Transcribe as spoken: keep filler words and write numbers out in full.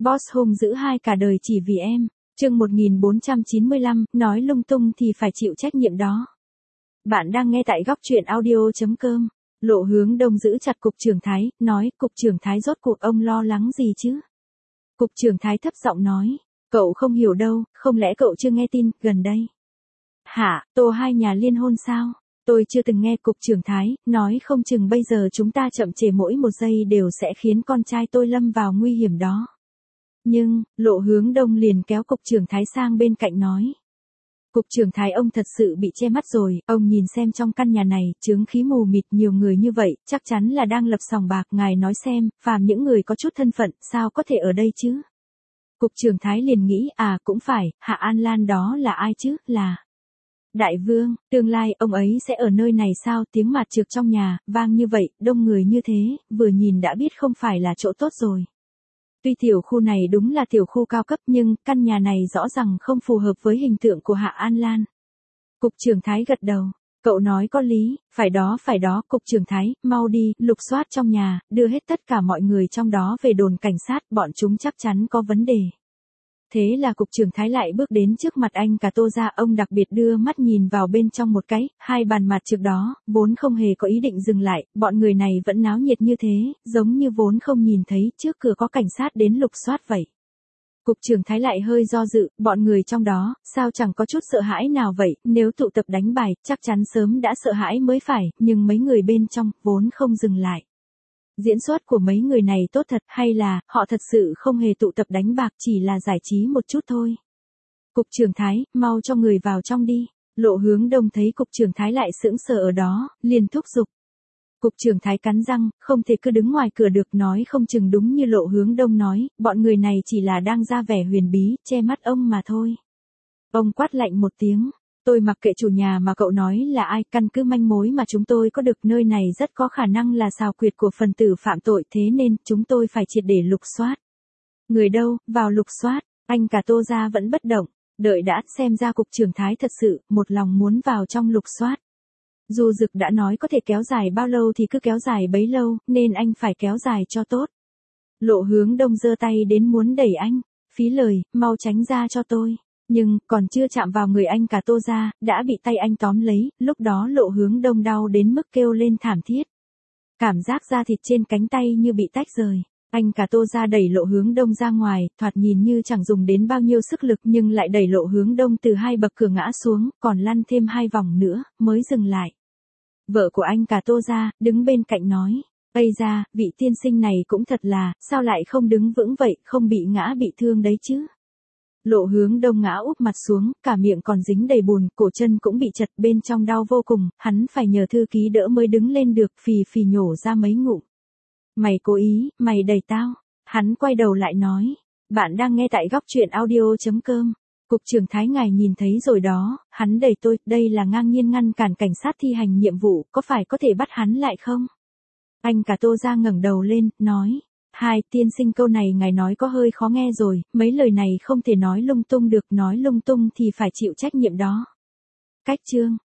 Boss hung dữ hai cả đời chỉ vì em. Chương một nghìn bốn trăm chín mươi lăm, nói lung tung thì phải chịu trách nhiệm đó. Bạn đang nghe tại góc truyện audio chấm com. Lộ Hướng Đông giữ chặt Cục trưởng Thái, nói, Cục trưởng Thái rốt cuộc ông lo lắng gì chứ? Cục trưởng Thái thấp giọng nói, cậu không hiểu đâu, không lẽ cậu chưa nghe tin, gần đây. Hả, Tô hai nhà liên hôn sao? Tôi chưa từng nghe. Cục trưởng Thái, nói không chừng bây giờ chúng ta chậm trễ mỗi một giây đều sẽ khiến con trai tôi lâm vào nguy hiểm đó. Nhưng, Lộ Hướng Đông liền kéo Cục trưởng Thái sang bên cạnh nói. Cục trưởng Thái, ông thật sự bị che mắt rồi, ông nhìn xem trong căn nhà này, chướng khí mù mịt nhiều người như vậy, chắc chắn là đang lập sòng bạc, ngài nói xem, phàm những người có chút thân phận, sao có thể ở đây chứ? Cục trưởng Thái liền nghĩ, à cũng phải, Hạ An Lan đó là ai chứ, là Đại Vương, tương lai ông ấy sẽ ở nơi này sao? Tiếng mạt trược trong nhà, vang như vậy, đông người như thế, vừa nhìn đã biết không phải là chỗ tốt rồi. Tuy tiểu khu này đúng là tiểu khu cao cấp nhưng căn nhà này rõ ràng không phù hợp với hình tượng của Hạ An Lan. Cục trưởng Thái gật đầu, cậu nói có lý, phải đó phải đó. Cục trưởng Thái, mau đi, lục soát trong nhà, đưa hết tất cả mọi người trong đó về đồn cảnh sát, bọn chúng chắc chắn có vấn đề. Thế là Cục trưởng Thái lại bước đến trước mặt anh cả Tô gia, ông đặc biệt đưa mắt nhìn vào bên trong một cái, hai bàn mặt trước đó, vốn không hề có ý định dừng lại, bọn người này vẫn náo nhiệt như thế, giống như vốn không nhìn thấy trước cửa có cảnh sát đến lục soát vậy. Cục trưởng Thái lại hơi do dự, bọn người trong đó, sao chẳng có chút sợ hãi nào vậy, nếu tụ tập đánh bài, chắc chắn sớm đã sợ hãi mới phải, nhưng mấy người bên trong, vốn không dừng lại. Diễn xuất của mấy người này tốt thật, hay là, họ thật sự không hề tụ tập đánh bạc, chỉ là giải trí một chút thôi. Cục trưởng Thái, mau cho người vào trong đi. Lộ Hướng Đông thấy Cục trưởng Thái lại sững sờ ở đó, liền thúc giục. Cục trưởng Thái cắn răng, không thể cứ đứng ngoài cửa được, nói không chừng đúng như Lộ Hướng Đông nói, bọn người này chỉ là đang ra vẻ huyền bí, che mắt ông mà thôi. Ông quát lạnh một tiếng. Tôi mặc kệ chủ nhà mà cậu nói là ai, căn cứ manh mối mà chúng tôi có được, nơi này rất có khả năng là xào quyệt của phần tử phạm tội, thế nên chúng tôi phải triệt để lục soát. Người đâu, vào lục soát. Anh cả Tô gia vẫn bất động, đợi đã, xem ra Cục trưởng Thái thật sự một lòng muốn vào trong lục soát. Dù Dực đã nói có thể kéo dài bao lâu thì cứ kéo dài bấy lâu, nên anh phải kéo dài cho tốt. Lộ Hướng Đông giơ tay đến muốn đẩy anh, phí lời, mau tránh ra cho tôi. Nhưng, còn chưa chạm vào người anh cả Tô gia, đã bị tay anh tóm lấy, lúc đó Lộ Hướng Đông đau đến mức kêu lên thảm thiết. Cảm giác da thịt trên cánh tay như bị tách rời. Anh cả Tô gia đẩy Lộ Hướng Đông ra ngoài, thoạt nhìn như chẳng dùng đến bao nhiêu sức lực nhưng lại đẩy Lộ Hướng Đông từ hai bậc cửa ngã xuống, còn lăn thêm hai vòng nữa, mới dừng lại. Vợ của anh cả Tô gia, đứng bên cạnh nói, Ây da, vị tiên sinh này cũng thật là, sao lại không đứng vững vậy, không bị ngã bị thương đấy chứ. Lộ Hướng Đông ngã úp mặt xuống, cả miệng còn dính đầy bùn, cổ chân cũng bị chật, bên trong đau vô cùng, hắn phải nhờ thư ký đỡ mới đứng lên được, phì phì nhổ ra mấy ngụm. Mày cố ý, mày đẩy tao. Hắn quay đầu lại nói, bạn đang nghe tại góc truyện audio chấm com. Cục trưởng Thái, ngài nhìn thấy rồi đó, hắn đẩy tôi, đây là ngang nhiên ngăn cản cảnh sát thi hành nhiệm vụ, có phải có thể bắt hắn lại không? Anh cả Tô gia ngẩng đầu lên, nói. Hai, tiên sinh, câu này ngài nói có hơi khó nghe rồi, mấy lời này không thể nói lung tung được, nói lung tung thì phải chịu trách nhiệm đó. Cách chương.